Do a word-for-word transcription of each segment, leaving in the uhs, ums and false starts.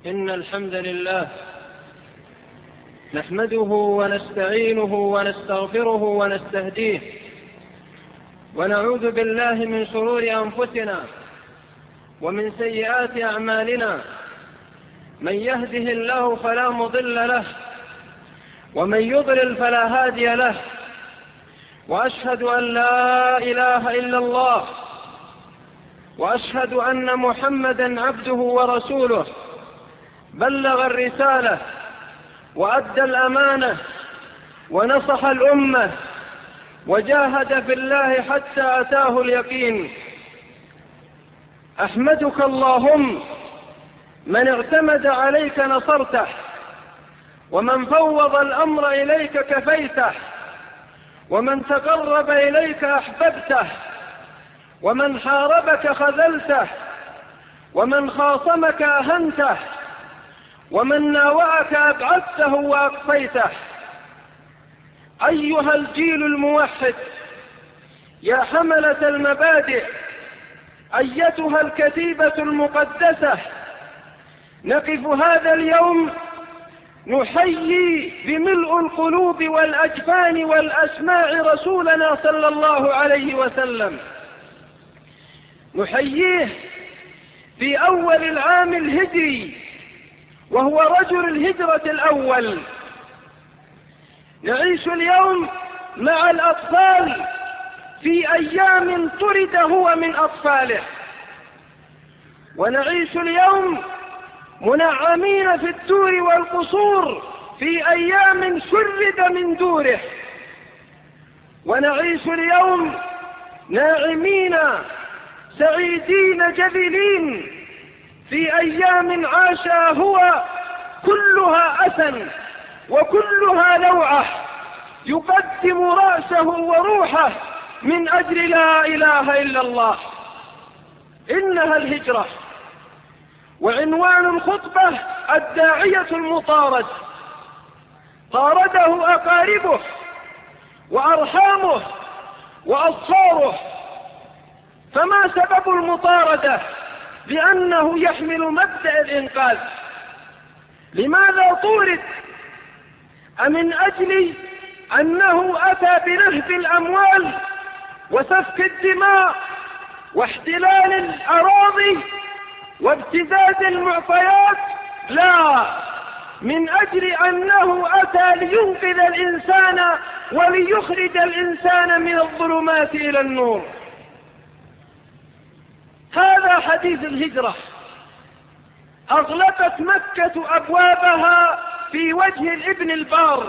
إن الحمد لله نحمده ونستعينه ونستغفره ونستهديه، ونعوذ بالله من شرور أنفسنا ومن سيئات أعمالنا. من يهده الله فلا مضل له، ومن يضلل فلا هادي له. وأشهد أن لا إله إلا الله، وأشهد أن محمدا عبده ورسوله، بلغ الرسالة وأدى الأمانة ونصح الأمة وجاهد في الله حتى أتاه اليقين. أحمدك اللهم من اعتمد عليك نصرته، ومن فوض الأمر إليك كفيته، ومن تقرب إليك أحببته، ومن حاربك خذلته، ومن خاصمك أهنته، ومن ناوعك أبعدته وأقصيته. أيها الجيل الموحد، يا حملة المبادئ، أيتها الكتيبة المقدسة، نقف هذا اليوم نحيي بملء القلوب والأجفان والأسماع رسولنا صلى الله عليه وسلم. نحييه في أول العام الهجري، وهو رجل الهجرة الأول. نعيش اليوم مع الأطفال في أيام طرد هو من أطفاله، ونعيش اليوم منعمين في الدور والقصور في أيام شرد من دوره، ونعيش اليوم ناعمين سعيدين جبلين في أيام عاشها هو كلها أسى وكلها لوعة، يقدم رأسه وروحه من أجل لا إله إلا الله. إنها الهجرة. وعنوان الخطبة الداعية المطارد. طارده أقاربه وأرحامه وأصهاره. فما سبب المطاردة؟ لأنه يحمل مبدأ الإنقاذ. لماذا طورد؟ أمن أجل أنه أتى بنهب الأموال وسفك الدماء واحتلال الأراضي وابتزاز المعطيات؟ لا، من أجل أنه أتى لينقذ الإنسان وليخرج الإنسان من الظلمات إلى النور. هذا حديث الهجرة. أغلقت مكة أبوابها في وجه الابن البار،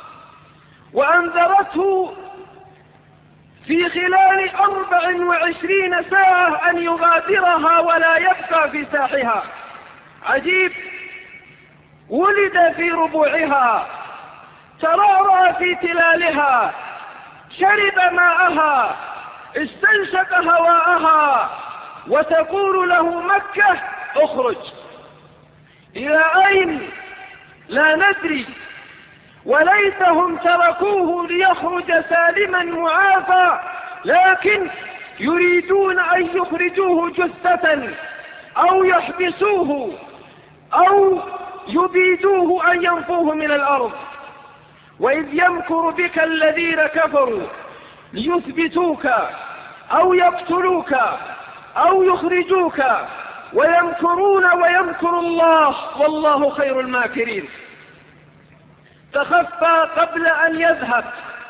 وأنذرته في خلال أربع وعشرين ساعة أن يغادرها ولا يبقى في ساحها. عجيب، ولد في ربوعها، ترعرع في تلالها، شرب ماءها، استنشق هواءها، وتقول له مكة اخرج. إلى أين؟ لا ندري. وليتهم تركوه ليخرج سالما معافى، لكن يريدون أن يخرجوه جثة أو يحبسوه أو يبيدوه أن ينفوه من الأرض. وإذ يمكر بك الذين كفروا ليثبتوك أو يقتلوك أو يخرجوك، ويمكرون ويمكر الله والله خير الماكرين. تخفى قبل أن يذهب.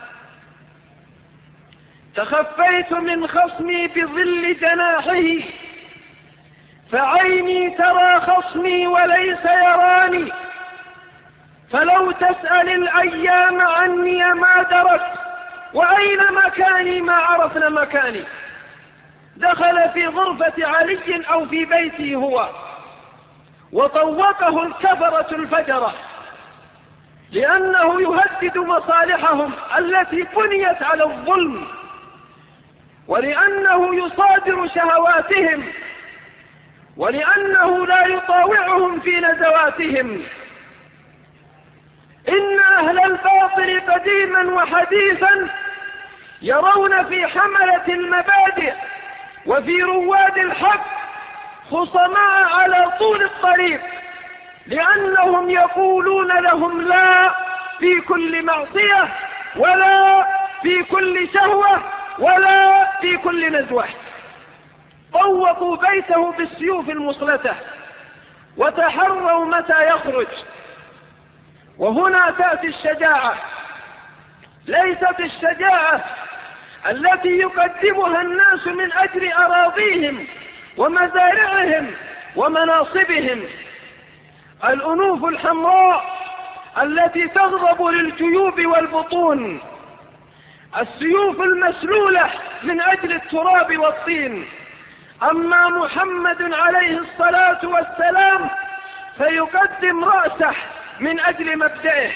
تخفيت من خصمي بظل جناحه، فعيني ترى خصمي وليس يراني. فلو تسأل الأيام عني ما درت، وأين مكاني ما عرفنا مكاني. دخل في غرفة علي أو في بيته هو، وطوقه الكفرة الفجرة، لأنه يهدد مصالحهم التي بنيت على الظلم، ولأنه يصادر شهواتهم، ولأنه لا يطاوعهم في نزواتهم. إن أهل الباطل قديما وحديثا يرون في حملة المبادئ وفي رواد الحق خصماء على طول الطريق، لأنهم يقولون لهم لا في كل معصية، ولا في كل شهوة، ولا في كل نزوة. طوقوا بيته بالسيوف المصلتة وتحروا متى يخرج. وهنا تأتي الشجاعة، ليست الشجاعة التي يقدمها الناس من أجل أراضيهم ومزارعهم ومناصبهم، الأنوف الحمراء التي تغضب للجيوب والبطون، السيوف المسلولة من أجل التراب والطين. أما محمد عليه الصلاة والسلام فيقدم رأسه من أجل مبدئه.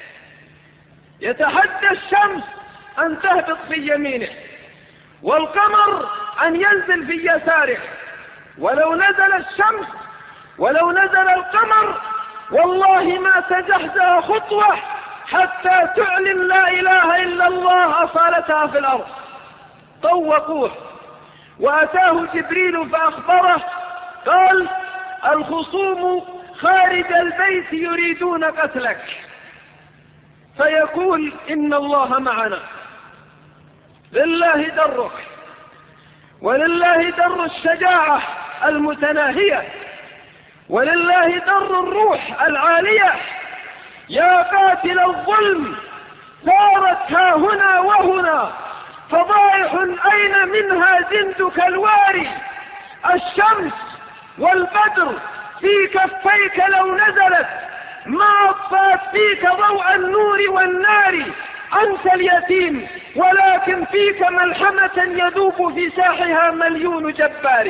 يتحدى الشمس أن تهبط في يمينه، والقمر أن ينزل في يساره. ولو نزل الشمس ولو نزل القمر والله ما تزحزح خطوة حتى تعلن لا إله إلا الله أصالتها في الأرض. طوقوه، وأتاه جبريل فأخبره قال: الخصوم خارج البيت يريدون قتلك. فيقول: إن الله معنا. لله درك، ولله در الشجاعة المتناهية، ولله در الروح العالية. يا قاتل الظلم ثارت ها هنا وهنا، فضائح أين منها جندك الواري. الشمس والبدر في كفيك لو نزلت ما أطفأت فيك ضوء النور والنار. أنت اليتيم ولكن فيك ملحمة يذوب في ساحها مليون جبار.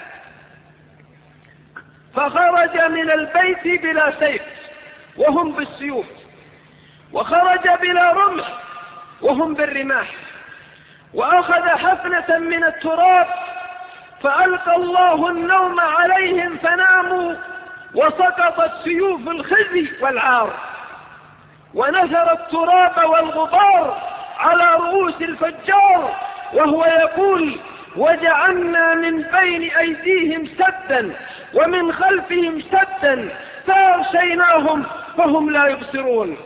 فخرج من البيت بلا سيف وهم بالسيوف، وخرج بلا رمح وهم بالرماح، وأخذ حفنة من التراب فألقى الله النوم عليهم فناموا، وسقطت سيوف الخزي والعار، ونثر التراب والغبار على رؤوس الفجار، وهو يقول: وجعلنا من بين أيديهم سدا ومن خلفهم سدا فأغشيناهم فهم لا يبصرون.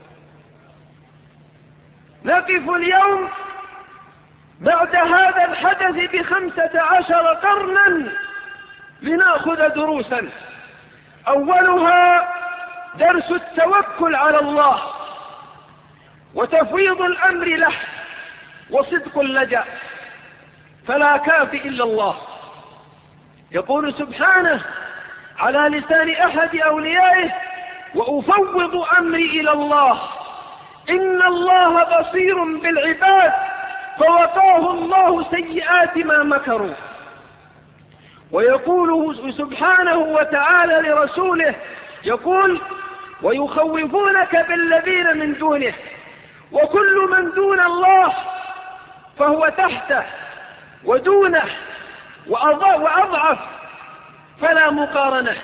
نقف اليوم بعد هذا الحدث بخمسة عشر قرنا لنأخذ دروسا. أولها درس التوكل على الله وتفويض الأمر له وصدق اللجأ، فلا كافي إلا الله. يقول سبحانه على لسان أحد أوليائه: وأفوض أمري إلى الله إن الله بصير بالعباد، فوقاه الله سيئات ما مكروا. ويقول سبحانه وتعالى لرسوله، يقول: ويخوفونك بالذين من دونه، وكل من دون الله فهو تحته ودونه وأضعف فلا مقارنة.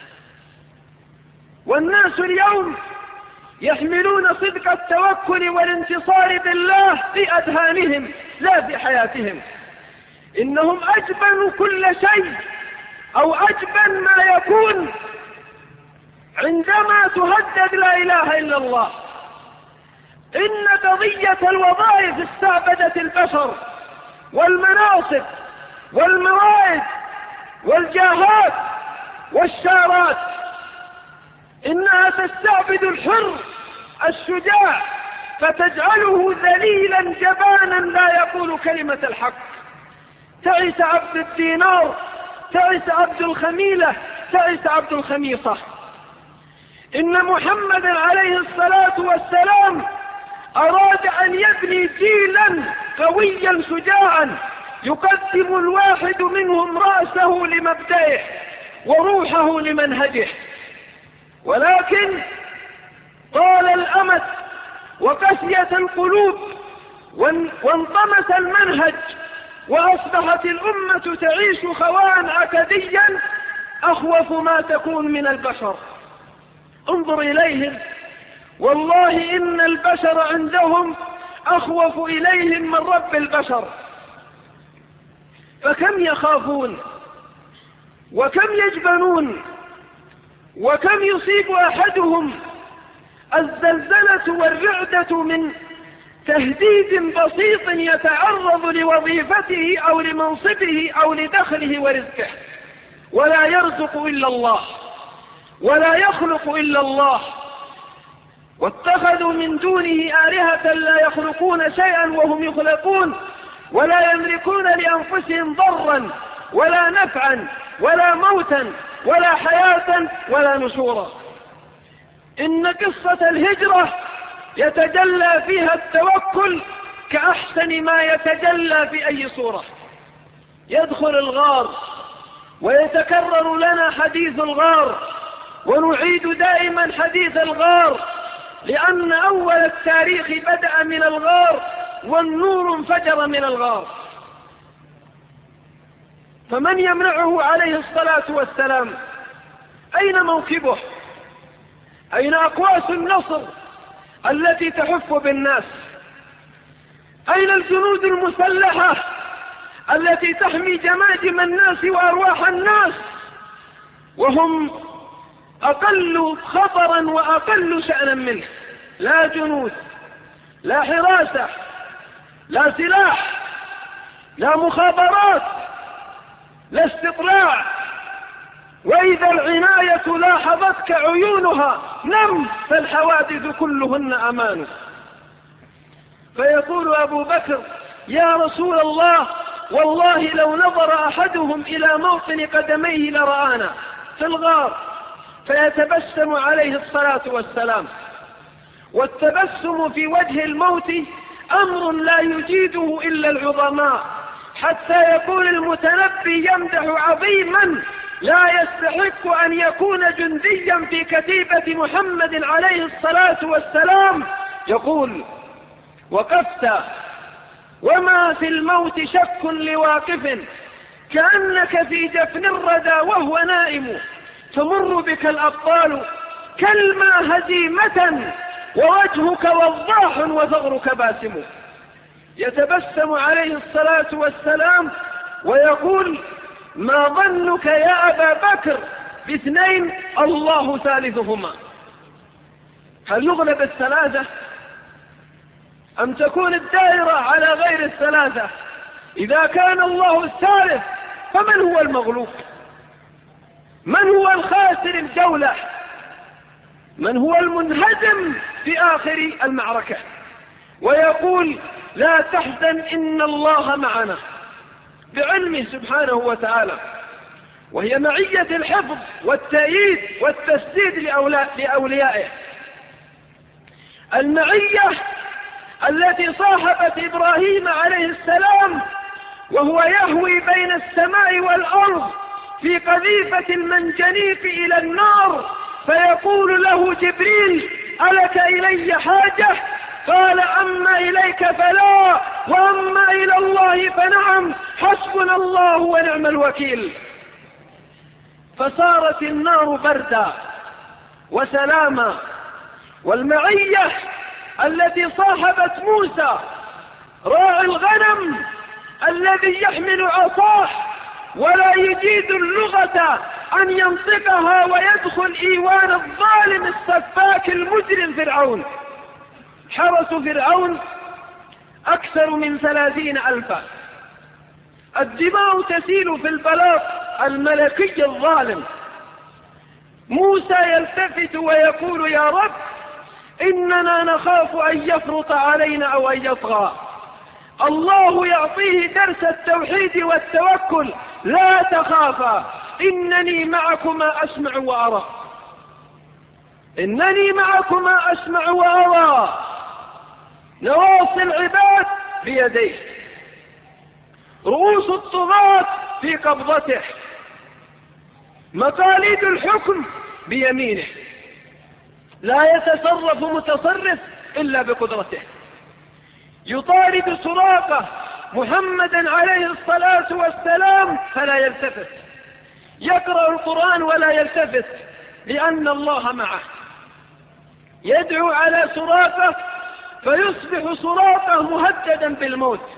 والناس اليوم يحملون صدق التوكل والانتصار بالله في أذهانهم لا في حياتهم. إنهم أجبنوا كل شيء أو أجبن ما يكون عندما تهدد لا إله إلا الله. إن قضية الوظائف استعبدت البشر، والمناصب والموائد والجاهات والشارات. إنها تستعبد الحر الشجاع فتجعله ذليلا جبانا لا يقول كلمة الحق. تعس عبد الدينار، تعس عبد الخميلة، تعس عبد الخميصة. إن محمد عليه الصلاة والسلام أراد أن يبني جيلا قويا شجاعا يقدم الواحد منهم رأسه لمبدئه وروحه لمنهجه، ولكن طال الأمد وقسيت القلوب وانطمس المنهج، وأصبحت الأمة تعيش خواء عقديا أخوف ما تكون من البشر. انظر إليهم، والله إن البشر عندهم أخوف إليهم من رب البشر. فكم يخافون وكم يجبنون وكم يصيب أحدهم الزلزلة والرعدة من تهديد بسيط يتعرض لوظيفته أو لمنصبه أو لدخله ورزقه، ولا يرزق إلا الله ولا يخلق إلا الله، واتخذوا من دونه آلهة لا يخلقون شيئا وهم يخلقون، ولا يملكون لأنفسهم ضرا ولا نفعا ولا موتا ولا حياة ولا نشورا. إن قصة الهجرة يتجلى فيها التوكل كأحسن ما يتجلى في أي صورة. يدخل الغار ويتكرر لنا حديث الغار، ونعيد دائما حديث الغار، لأن أول التاريخ بدأ من الغار والنور انفجر من الغار. فمن يمنعه عليه الصلاة والسلام؟ أين موكبه؟ أين أقواس النصر التي تحف بالناس؟ أين الجنود المسلحة التي تحمي جماجم الناس وأرواح الناس، وهم أقل خطرا وأقل شأنا منه؟ لا جنود، لا حراسة، لا سلاح، لا مخابرات، لا استطلاع. وإذا العناية لاحظتك عيونها نم، فالحوادث كلهن أمان. فيقول أبو بكر: يا رسول الله، والله لو نظر أحدهم إلى موطن قدميه لرآنا في الغار. فيتبسم عليه الصلاة والسلام، والتبسم في وجه الموت أمر لا يجيده إلا العظماء، حتى يقول المتنبي يمدح عظيما لا يستحق أن يكون جنديا في كتيبة محمد عليه الصلاة والسلام، يقول: وقفت وما في الموت شك لواقف، كأنك في جفن الردى وهو نائم، تمر بك الأبطال كالما هزيمة، ووجهك وضاح وثغرك باسم. يتبسم عليه الصلاة والسلام ويقول: ما ظنك يا أبا بكر باثنين الله ثالثهما؟ هل يغلب الثلاثة أم تكون الدائرة على غير الثلاثة؟ إذا كان الله الثالث فمن هو المغلوب؟ من هو الخاسر الجولة؟ من هو المنهزم في آخر المعركة؟ ويقول: لا تحزن إن الله معنا، بعلمه سبحانه وتعالى، وهي معية الحفظ والتأييد والتسديد لأوليائه. المعية التي صاحبت إبراهيم عليه السلام وهو يهوي بين السماء والأرض في قذيفة المنجنيق إلى النار، فيقول له جبريل: ألك إلي حاجة؟ قال: أما إليك فلا، وأما إلى الله فنعم، حسبنا الله ونعم الوكيل. فصارت النار بردا وسلاما. والمعية التي صاحبت موسى راعي الغنم الذي يحمل عصاه ولا يجيد اللغة أن ينطقها ويدخل إيوان الظالم السفاك المجرم فرعون. حرس فرعون أكثر من ثلاثين ألفا، الدماء تسيل في البلاط الملكي الظالم. موسى يلتفت ويقول: يا رب، إننا نخاف أن يفرط علينا أو أن يطغى. الله يعطيه درس التوحيد والتوكل: لا تخافا إنني معكما أسمع وأرى. إنني معكما أسمع وأرى. نواصي العباد بيديه، رؤوس الطغاة في قبضته، مقاليد الحكم بيمينه، لا يتصرف متصرف إلا بقدرته. يطارد سراقة محمدا عليه الصلاة والسلام فلا يلتفت، يقرأ القرآن ولا يلتفت لأن الله معه. يدعو على سراقة فيصبح سراقة مهددا بالموت: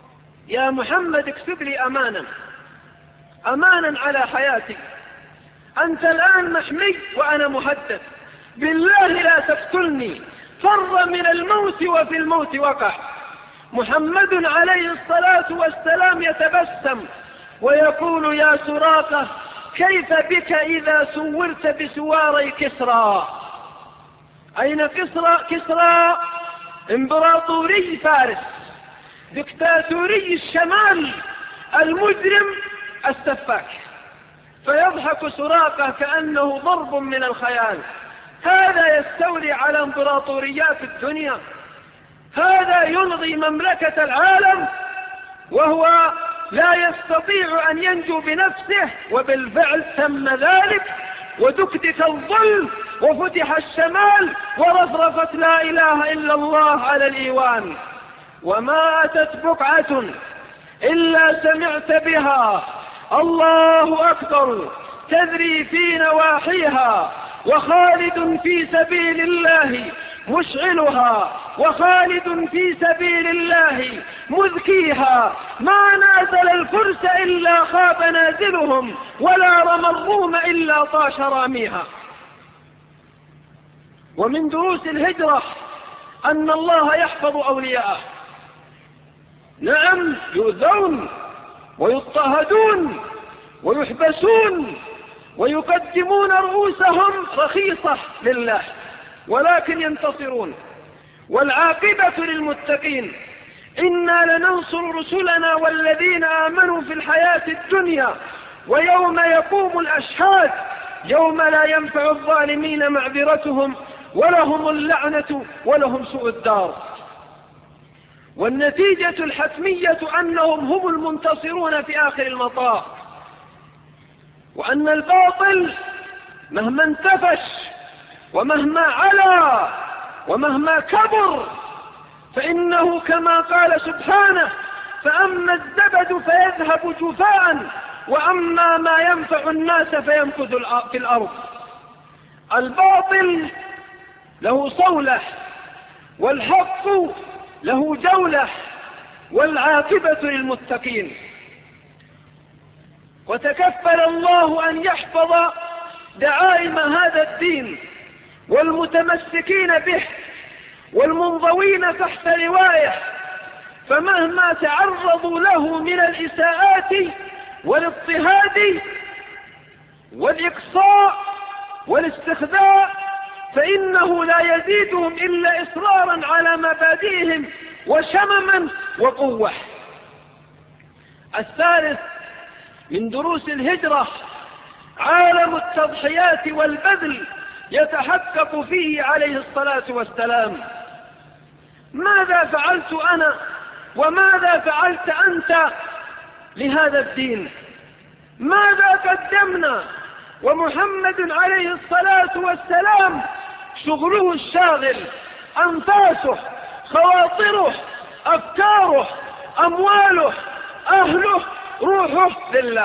يا محمد اكتب لي أمانا، أمانا على حياتي، أنت الآن محمي وأنا مهدد، بالله لا تقتلني، فر من الموت وفي الموت وقع. محمد عليه الصلاة والسلام يتبسم ويقول: يا سراقة، كيف بك إذا سورت بسواري كسرى؟ أين كسرى؟ كسرى إمبراطوري فارس، دكتاتوري الشمال، المجرم السفاك. فيضحك سراقة كأنه ضرب من الخيال. هذا يستولي على امبراطوريات الدنيا، هذا يلغي مملكة العالم، وهو لا يستطيع أن ينجو بنفسه، وبالفعل تم ذلك، ودكدك الظل وفتح الشمال ورفرفت لا إله إلا الله على الإيوان. وما أتت بقعة إلا سمعت بها الله أكبر تذري في نواحيها، وخالد في سبيل الله مشعلها، وخالد في سبيل الله مذكيها. ما نازل الفرس إلا خاب نازلهم، ولا رمى الروم إلا طاش راميها. ومن دروس الهجرة أن الله يحفظ أولياءه. نعم، يؤذون ويضطهدون ويحبسون ويقدمون رؤوسهم رخيصة لله، ولكن ينتصرون، والعاقبة للمتقين. إنا لننصر رسلنا والذين آمنوا في الحياة الدنيا ويوم يقوم الأشهاد، يوم لا ينفع الظالمين معذرتهم ولهم اللعنة ولهم سوء الدار. والنتيجة الحتمية أنهم هم المنتصرون في آخر المطاف، وأن الباطل مهما انتفش ومهما علا ومهما كبر فإنه كما قال سبحانه: فأما الزبد فيذهب جفاء، وأما ما ينفع الناس فيمكث في الأرض. الباطل له صولة، والحق له جولة، والعاقبة للمتقين. وتكفل الله أن يحفظ دعائم هذا الدين والمتمسكين به والمنضوين تحت لوائه، فمهما تعرضوا له من الإساءات والاضطهاد والإقصاء والاستخداع فإنه لا يزيدهم إلا إصرارا على مبادئهم وشمما وقوة. الثالث من دروس الهجرة عالم التضحيات والبذل يتحقق فيه عليه الصلاة والسلام. ماذا فعلت أنا وماذا فعلت أنت لهذا الدين؟ ماذا قدمنا؟ ومحمد عليه الصلاة والسلام شغله الشاغل، أنفاسه، خواطره، أفكاره، أمواله، أهله، روحه لله.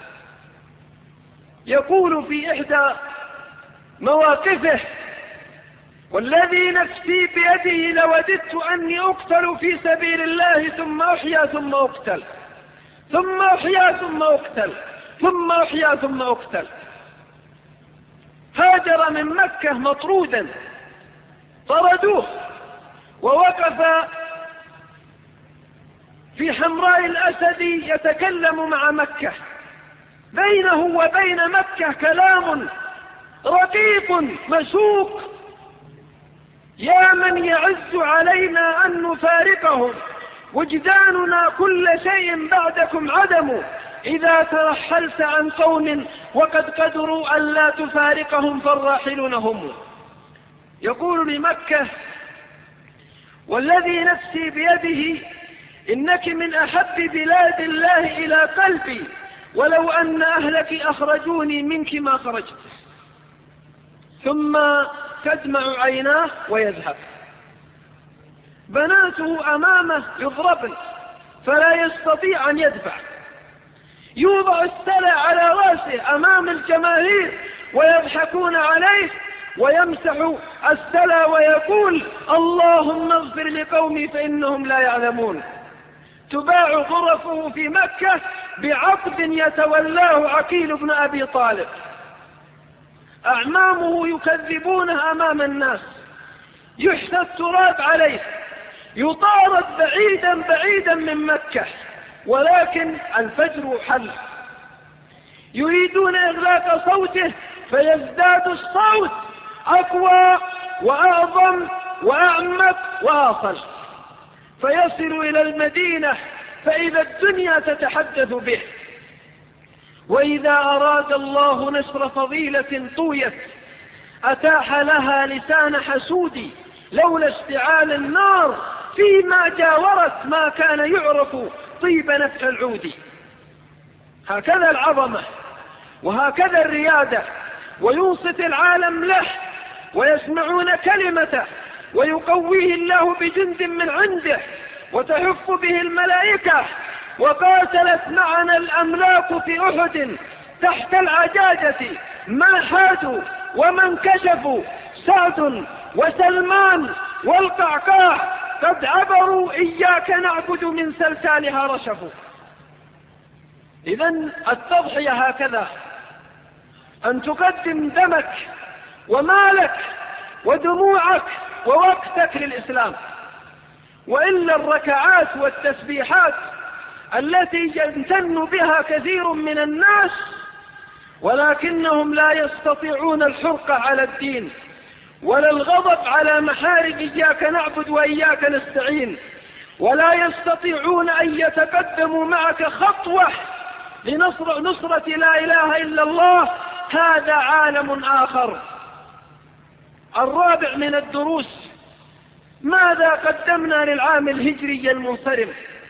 يقول في إحدى مواقفه: والذي نفسي بيده لوددت أني أقتل في سبيل الله ثم أحيا ثم أقتل ثم أحيا ثم أقتل ثم أحيا ثم أقتل. هاجر من مكة مطرودا، طردوه، ووقف في حمراء الأسد يتكلم مع مكة. بينه وبين مكة كلام رقيق مشوق: يا من يعز علينا أن نفارقهم، وجداننا كل شيء بعدكم عدم، إذا ترحلت عن قوم وقد قدروا أن لا تفارقهم فالراحلون هم. يقول لمكة: والذي نفسي بيده إنك من أحب بلاد الله إلى قلبي، ولو أن أهلك أخرجوني منك ما خرجت. ثم تدمع عيناه ويذهب. بناته أمامه يضربن فلا يستطيع أن يدفع. يوضع السلع على رأسه أمام الجماهير ويضحكون عليه، ويمسح السلع ويقول: اللهم اغفر لقومي فإنهم لا يعلمون. تباع غرفه في مكة بعقد يتولاه عقيل بن أبي طالب. أعمامه يكذبونه أمام الناس، يحثى التراب عليه، يطارد بعيدا بعيدا من مكة، ولكن الفجر حل. يريدون إغلاق صوته فيزداد الصوت أقوى وأعظم وأعمق وأصل، فيصل إلى المدينة فإذا الدنيا تتحدث به. وإذا أراد الله نشر فضيلة طويت أتاح لها لسان حسود، لولا اشتعال النار فيما جاورت ما كان يعرف طيب نفح العود. هكذا العظمة وهكذا الريادة، وينصت العالم له ويسمعون كلمته، ويقويه الله بجند من عنده وتحف به الملائكة. وقاتلت معنا الأملاك في أحد تحت العجاجة ما حادوا وما انكشفوا، سعد وسلمان والقعقاع قد عبروا إياك نعبد من سلسالها رشفوا. إذن التضحية هكذا، أن تقدم دمك ومالك ودموعك ووقتك للإسلام. وإلا الركعات والتسبيحات التي يمتن بها كثير من الناس ولكنهم لا يستطيعون الحرقة على الدين ولا الغضب على محارم إياك نعبد وإياك نستعين، ولا يستطيعون أن يتقدموا معك خطوة لنصر نصرة لا إله إلا الله، هذا عالم آخر. الرابع من الدروس: ماذا قدمنا للعام الهجري المنصرم؟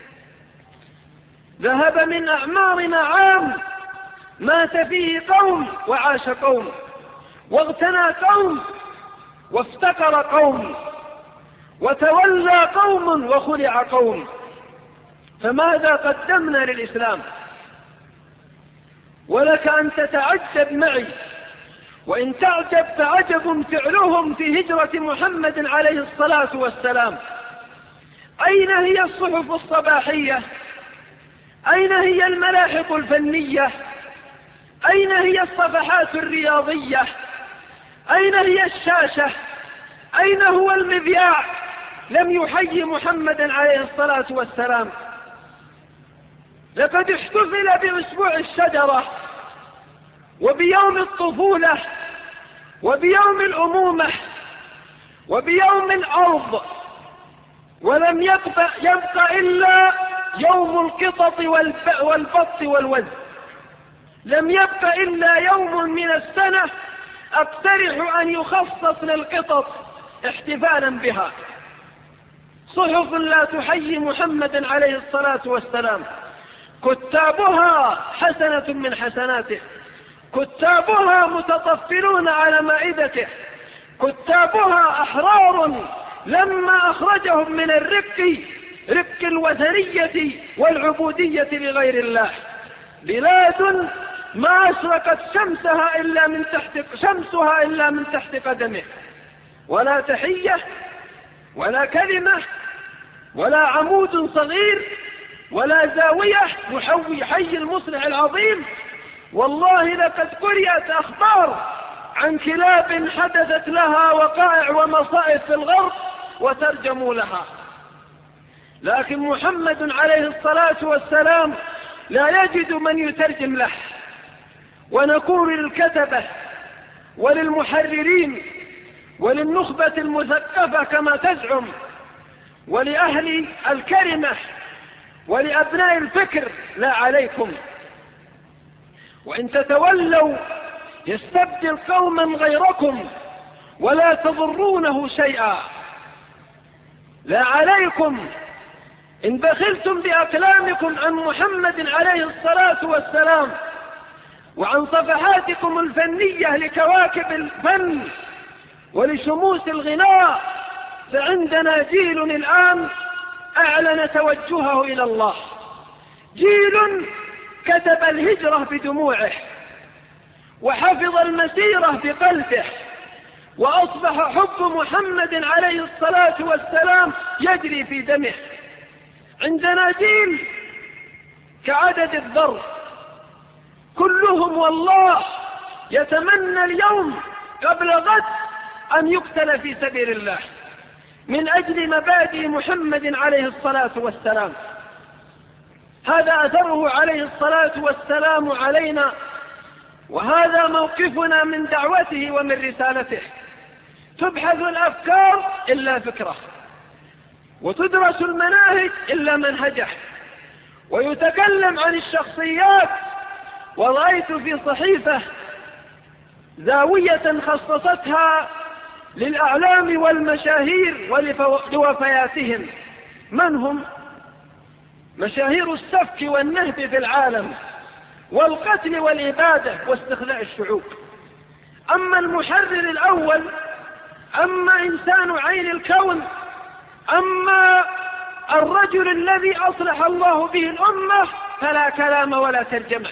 ذهب من أعمارنا عام مات فيه قوم وعاش قوم، واغتنى قوم وافتقر قوم، وتولى قوم وخلع قوم. فماذا قدمنا للإسلام؟ ولك أن تتعجب معي، وإن تعجب فعجب فعلهم في هجرة محمد عليه الصلاة والسلام. أين هي الصحف الصباحية؟ أين هي الملاحق الفنية؟ أين هي الصفحات الرياضية؟ أين هي الشاشة؟ أين هو المذياع؟ لم يحيي محمدا عليه الصلاة والسلام. لقد احتفل بأسبوع الشجرة وبيوم الطفولة وبيوم الأمومة وبيوم الأرض، ولم يبقى, يبقى إلا يوم القطط والبط والوز. لم يبقى إلا يوم من السنة أقترح أن يخصص للقطط احتفالا بها. صحف لا تحيي محمدا عليه الصلاة والسلام، كتابها حسنة من حسناته، كتابها متطفلون على مائدته، كتابها أحرار لما أخرجهم من الرق رق الوثنية والعبودية لغير الله. بلاد ما أشرقت شمسها إلا من تحت شمسها إلا من تحت قدمه، ولا تحية ولا كلمة ولا عمود صغير ولا زاوية محوي حي المصلح العظيم. والله لقد قرأت أخبار عن كلاب حدثت لها وقائع ومصائب في الغرب وترجموا لها، لكن محمد عليه الصلاة والسلام لا يجد من يترجم له. ونقول للكتبة وللمحررين وللنخبة المثقفة كما تزعم، ولأهل الكلمة ولأبناء الفكر: لا عليكم، وإن تتولوا يستبدل قوما غيركم ولا تضرونه شيئا. لا عليكم إن بخلتم بأكلامكم عن محمد عليه الصلاة والسلام وعن صفحاتكم الفنية لكواكب الفن ولشموس الغناء، فعندنا جيل الآن أعلن توجهه إلى الله، جيل كتب الهجرة بدموعه وحفظ المسيرة بقلبه، وأصبح حب محمد عليه الصلاة والسلام يجري في دمه. عندنا جيل كعدد الذر، كلهم والله يتمنى اليوم قبل غد أن يقتل في سبيل الله من أجل مبادئ محمد عليه الصلاة والسلام. هذا أثره عليه الصلاة والسلام علينا، وهذا موقفنا من دعوته ومن رسالته. تبحث الأفكار إلا فكرة، وتدرس المناهج إلا منهجه، ويتكلم عن الشخصيات. ورأيت في صحيفة زاوية خصصتها للأعلام والمشاهير ولوفياتهم. من هم؟ مشاهير السفك والنهب في العالم والقتل والإبادة واستخلاء الشعوب. أما المحرر الأول، أما إنسان عين الكون، أما الرجل الذي أصلح الله به الأمة، فلا كلام ولا ترجمة.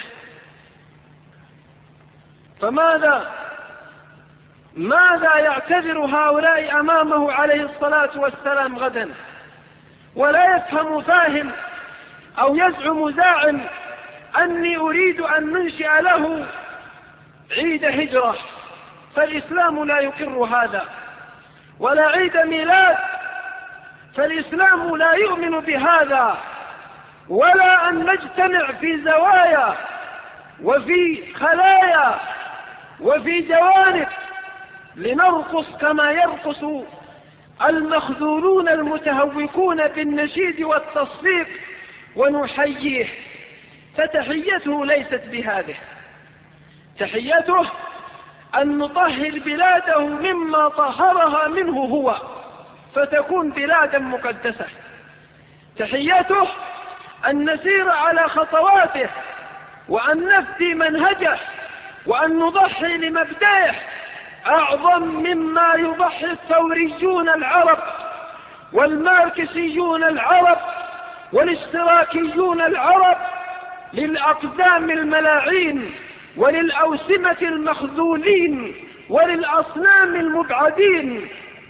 فماذا ماذا يعتذر هؤلاء أمامه عليه الصلاة والسلام غدا؟ ولا يفهم فاهم أو يزعم زاعم أني أريد أن ننشئ له عيد هجرة، فالإسلام لا يقر هذا، ولا عيد ميلاد، فالإسلام لا يؤمن بهذا، ولا أن نجتمع في زوايا وفي خلايا وفي جوانب لنرقص كما يرقص المخذولون المتهوكون بالنشيد والتصفيق ونحييه. فتحيته ليست بهذه، تحيته أن نطهر بلاده مما طهرها منه هو، فتكون بلادا مقدسة. تحيته أن نسير على خطواته، وأن نفدي منهجه، وأن نضحي لمبدئه أعظم مما يضحي الثوريون العرب والماركسيون العرب والاشتراكيون العرب للأقدام الملاعين وللأوسمة المخذولين وللأصنام المبعدين.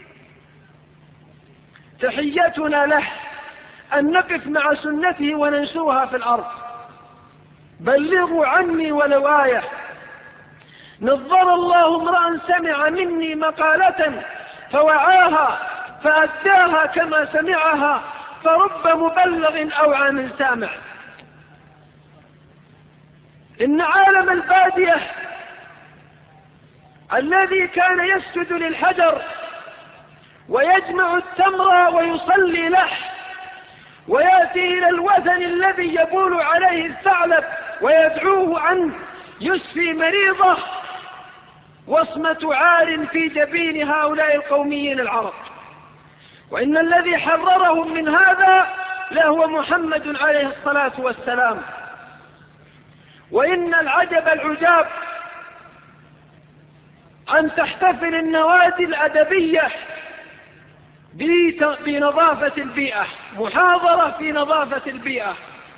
تحيتنا له أن نقف مع سنته وننشرها في الأرض. بلغوا عني ولو آية. نظر الله امرأ سمع مني مقالة فوعاها فأداها كما سمعها، فرب مبلغ أوعى من سامع. إن عالم البادية الذي كان يسجد للحجر ويجمع التمر ويصلي له، ويأتي إلى الوثن الذي يبول عليه الثعلب ويدعوه أن يشفي مريضه، وصمة عار في جبين هؤلاء القوميين العرب. وإن الذي حررهم من هذا لهو محمد عليه الصلاة والسلام. وإن العجب العجاب أن تحتفل النوادي الأدبية بنظافة البيئة، محاضرة في نظافة البيئة،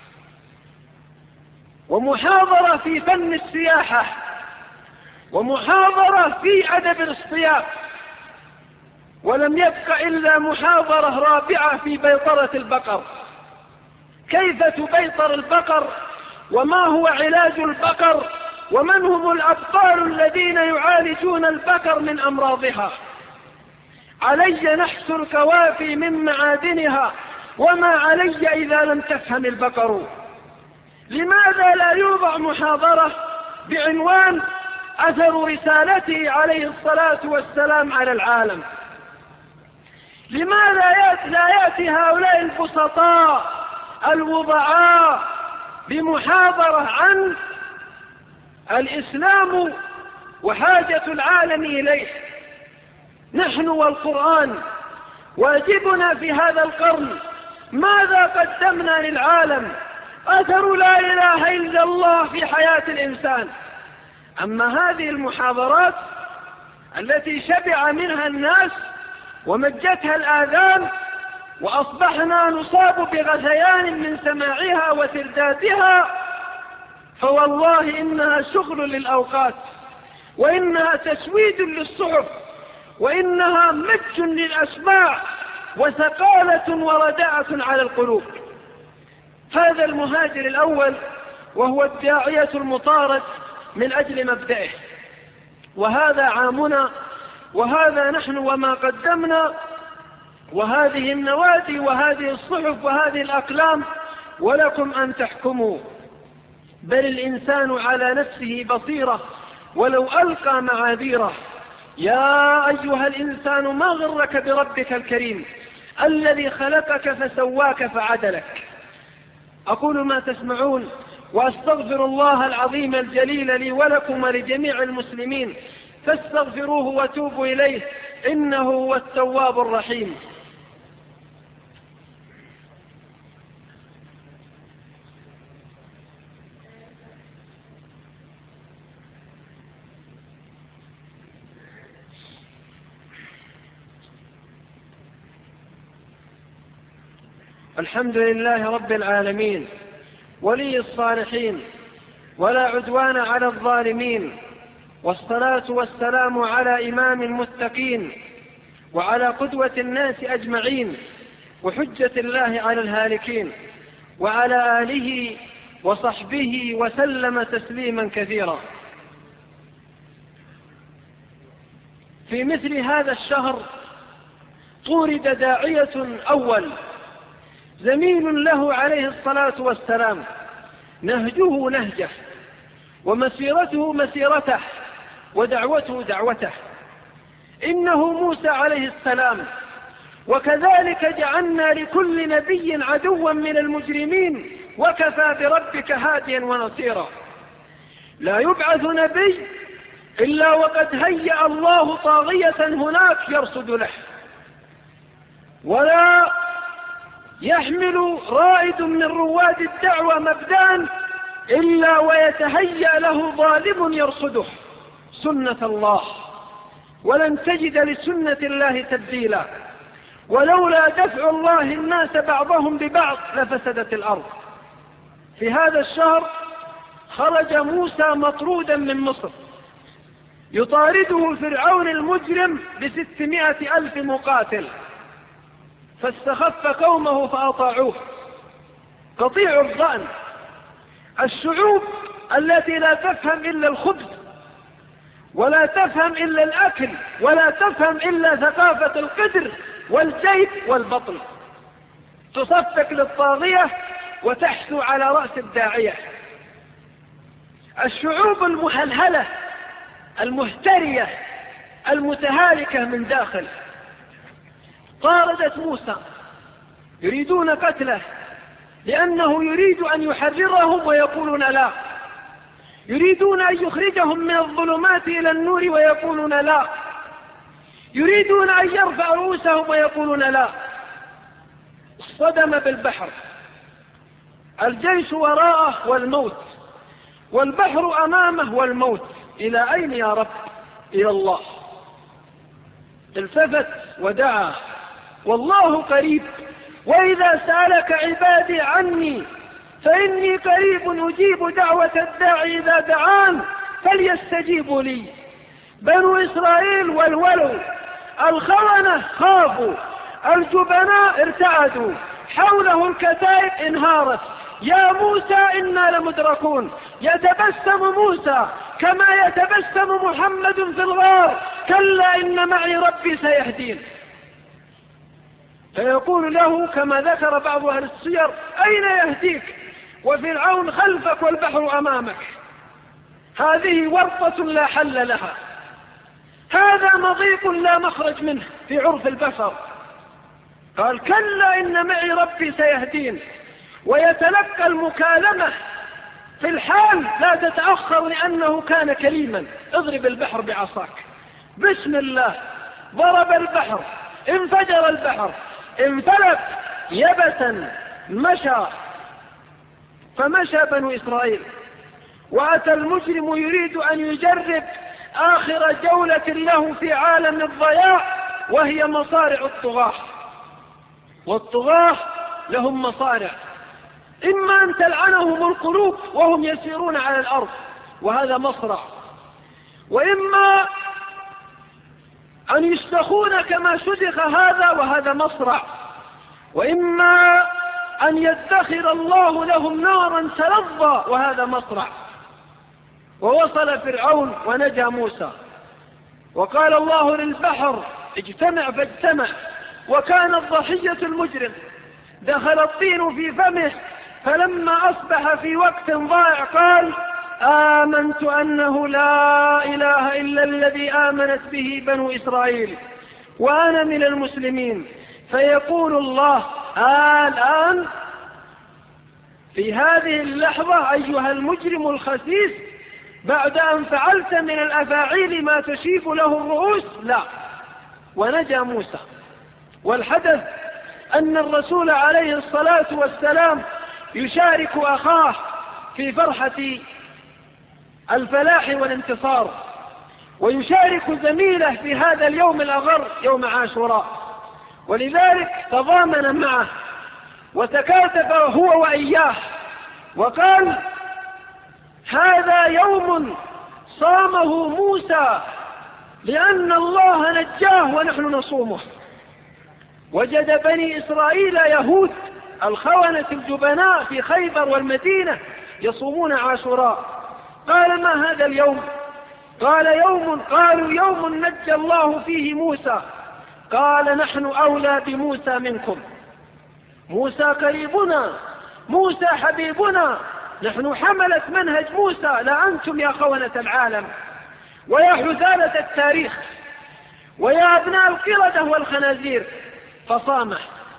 ومحاضرة في فن السياحة، ومحاضرة في أدب الاصطياد، ولم يبق إلا محاضرة رابعة في بيطرة البقر. كيف تبيطر البقر؟ وما هو علاج البقر؟ ومن هم الأبطال الذين يعالجون البقر من أمراضها؟ علي نحس الكوافي من معادنها، وما علي إذا لم تفهم البقر. لماذا لا يوضع محاضرة بعنوان أثر رسالته عليه الصلاة والسلام على العالم؟ لماذا لا يأتي هؤلاء البسطاء الوضعاء بمحاضرة عن الإسلام وحاجة العالم إليه؟ نحن والقرآن واجبنا في هذا القرن. ماذا قدمنا للعالم؟ أثر لا إله إلا الله في حياة الإنسان. أما هذه المحاضرات التي شبع منها الناس ومجتها الآذان، وأصبحنا نصاب بغثيان من سماعها وتردادها، فوالله إنها شغل للأوقات، وإنها تسويد للصحف، وإنها مج للأسماع، وثقالة ورداءة على القلوب. هذا المهاجر الأول، وهو الداعية المطارد من أجل مبدئه. وهذا عامنا، وهذا نحن وما قدمنا، وهذه النوادي وهذه الصحف وهذه الأقلام، ولكم أن تحكموا. بل الإنسان على نفسه بصيرة ولو ألقى معاذيره. يا أيها الإنسان ما غرك بربك الكريم الذي خلقك فسواك فعدلك. أقول ما تسمعون، وأستغفر الله العظيم الجليل لي ولكم ولجميع المسلمين، فاستغفروه وتوبوا إليه إنه هو التواب الرحيم. الحمد لله رب العالمين ولي الصالحين، ولا عدوان على الظالمين، والصلاة والسلام على إمام المتقين وعلى قدوة الناس أجمعين وحجة الله على الهالكين، وعلى آله وصحبه وسلم تسليما كثيرا. في مثل هذا الشهر طورد داعية أول زميل له عليه الصلاة والسلام، نهجه نهجه، ومسيرته مسيرته، ودعوته دعوته، إنه موسى عليه السلام. وكذلك جعلنا لكل نبي عدوا من المجرمين، وكفى بربك هاديا ونصيرا. لا يبعث نبي إلا وقد هيأ الله طاغية هناك يرصد له، ولا يحمل رائد من رواد الدعوة مبدأ إلا ويتهيأ له ظالم يرصده. سنة الله، ولن تجد لسنة الله تبديلا. ولولا دفع الله الناس بعضهم ببعض لفسدت الأرض. في هذا الشهر خرج موسى مطرودا من مصر، يطارده فرعون المجرم بستمائة ألف مقاتل، فاستخف قومه فأطاعوه. قطيع الظأن، الشعوب التي لا تفهم إلا الخبز، ولا تفهم إلا الأكل، ولا تفهم إلا ثقافة القدر والجيب والبطن، تصفق للطاغية وتحثو على رأس الداعية. الشعوب المهلهلة المهترية المتهالكة من داخل طاردت موسى، يريدون قتله لأنه يريد أن يحررهم ويقولون لا، يريدون أن يخرجهم من الظلمات إلى النور ويقولون لا، يريدون أن يرفع رؤوسهم ويقولون لا. اصطدم بالبحر، الجيش وراءه والموت، والبحر أمامه والموت. إلى أين يا رب؟ إلى الله. التفت ودعا، والله قريب. وإذا سألك عبادي عني فإني قريب أجيب دعوة الداعي إذا دعان فليستجيبوا لي. بنو إسرائيل والولوا، الخونة خافوا، الجبناء ارتعدوا، حوله الكتائب انهارت. يا موسى إنا لمدركون. يتبسم موسى كما يتبسم محمد في الغار، كلا إن معي ربي سيهدين. فيقول له كما ذكر بعض أهل السير: أين يهديك وفرعون خلفك والبحر أمامك؟ هذه ورطة لا حل لها، هذا مضيق لا مخرج منه في عرف البشر. قال: كلا إن معي ربي سيهدين. ويتلقى المكالمة في الحال لا تتأخر لأنه كان كريما. اضرب البحر بعصاك، بسم الله، ضرب البحر، انفجر البحر، انفلت يبسا، مشى. فمشى بنو إسرائيل، وأتى المجرم يريد أن يجرب آخر جولة له في عالم الضياع، وهي مصارع الطغاة. والطغاة لهم مصارع، إما أن تلعنهم القلوب وهم يسيرون على الأرض وهذا مصرع، وإما أن يشتخون كما شدخ هذا وهذا مصرع، وإما أن يدخر الله لهم نارا تلظى وهذا مصرع. ووصل فرعون ونجا موسى، وقال الله للبحر اجتمع فاجتمع، وكان الضحية المجرم دخل الطين في فمه، فلما أصبح في وقت ضائع قال آمنت أنه لا إله إلا الذي آمنت به بنو إسرائيل وأنا من المسلمين. فيقول الله آه الآن في هذه اللحظة أيها المجرم الخسيس بعد أن فعلت من الأفاعيل ما تشيف له الرؤوس؟ لا. ونجا موسى. والحدث أن الرسول عليه الصلاة والسلام يشارك أخاه في فرحة الفلاح والانتصار، ويشارك زميله في هذا اليوم الأغر يوم عاشوراء، ولذلك تضامن معه وتكاتف هو وإياه وقال هذا يوم صامه موسى لأن الله نجاه ونحن نصومه. وجد بني إسرائيل يهود الخونة الجبناء في خيبر والمدينة يصومون عاشوراء. قال ما هذا اليوم؟ قال يوم قالوا يوم نجى الله فيه موسى. قال نحن أولى بموسى منكم، موسى قريبنا، موسى حبيبنا، نحن حملة منهج موسى لا أنتم يا خونة العالم ويا حثالة التاريخ ويا أبناء القردة والخنازير. فصامح.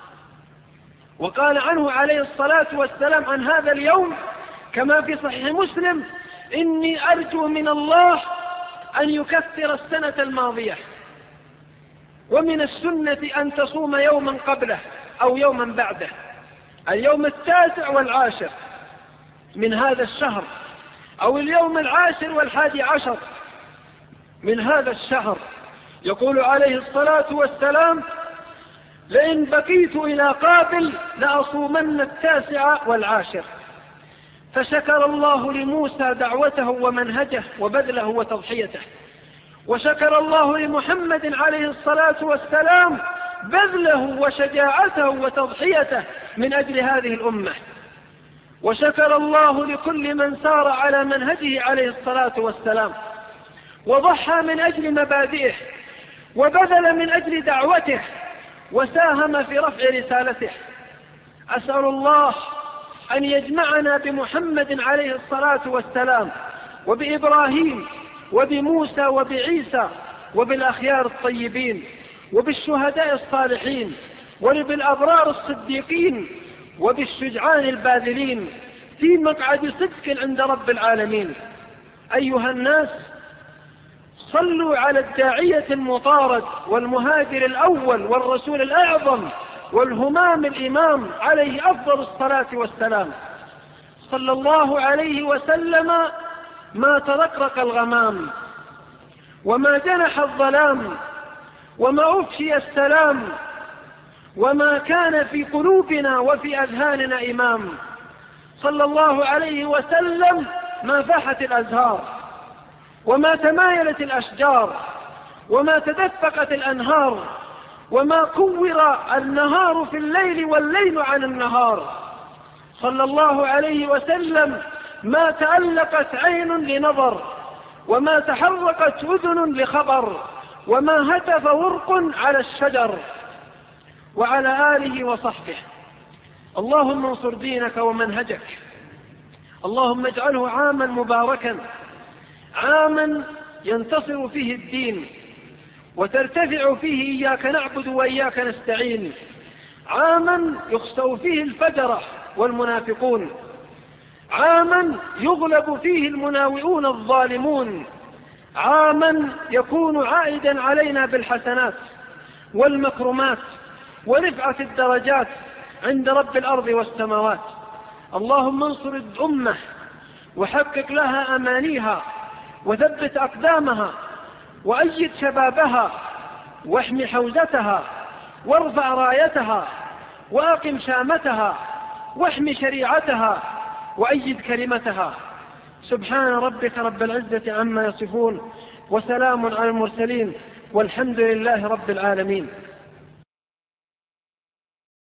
وقال عنه عليه الصلاة والسلام عن هذا اليوم كما في صحيح مسلم إني أرجو من الله أن يكفر السنة الماضية، ومن السنة أن تصوم يوما قبله أو يوما بعده، اليوم التاسع والعاشر من هذا الشهر أو اليوم العاشر والحادي عشر من هذا الشهر. يقول عليه الصلاة والسلام لئن بقيت إلى قابل لأصومن التاسع والعاشر. فشكر الله لموسى دعوته ومنهجه وبذله وتضحيته، وشكر الله لمحمد عليه الصلاة والسلام بذله وشجاعته وتضحيته من أجل هذه الأمة، وشكر الله لكل من سار على منهجه عليه الصلاة والسلام وضحى من أجل مبادئه وبذل من أجل دعوته وساهم في رفع رسالته. أسأل الله أن يجمعنا بمحمد عليه الصلاة والسلام وبإبراهيم وبموسى وبعيسى وبالأخيار الطيبين وبالشهداء الصالحين وبالأبرار الصديقين وبالشجعان الباذلين في مقعد صدق عند رب العالمين. أيها الناس، صلوا على الداعية المطارد والمهاجر الأول والرسول الأعظم والهمام الإمام عليه أفضل الصلاة والسلام. صلى الله عليه وسلم ما ترقرق الغمام وما جنح الظلام وما أفشي السلام وما كان في قلوبنا وفي أذهاننا إمام. صلى الله عليه وسلم ما فاحت الأزهار وما تمايلت الأشجار وما تدفقت الأنهار وما كور النهار في الليل والليل عن النهار. صلى الله عليه وسلم ما تألقت عين لنظر وما تحرقت أذن لخبر وما هتف ورق على الشجر. وعلى آله وصحبه. اللهم انصر دينك ومنهجك، اللهم اجعله عاما مباركا، عاما ينتصر فيه الدين وترتفع فيه إياك نعبد وإياك نستعين، عاما يخسأ فيه الفجرة والمنافقون، عاما يغلب فيه المناوئون الظالمون، عاما يكون عائدا علينا بالحسنات والمكرمات ورفعة الدرجات عند رب الأرض والسماوات. اللهم انصر الأمة وحقق لها أمانيها وثبت أقدامها وأيد شبابها واحمي حوزتها وارفع رايتها وأقم شامتها واحمي شريعتها وأيد كلمتها. سبحان ربك رب العزة عما يصفون وسلام على المرسلين والحمد لله رب العالمين.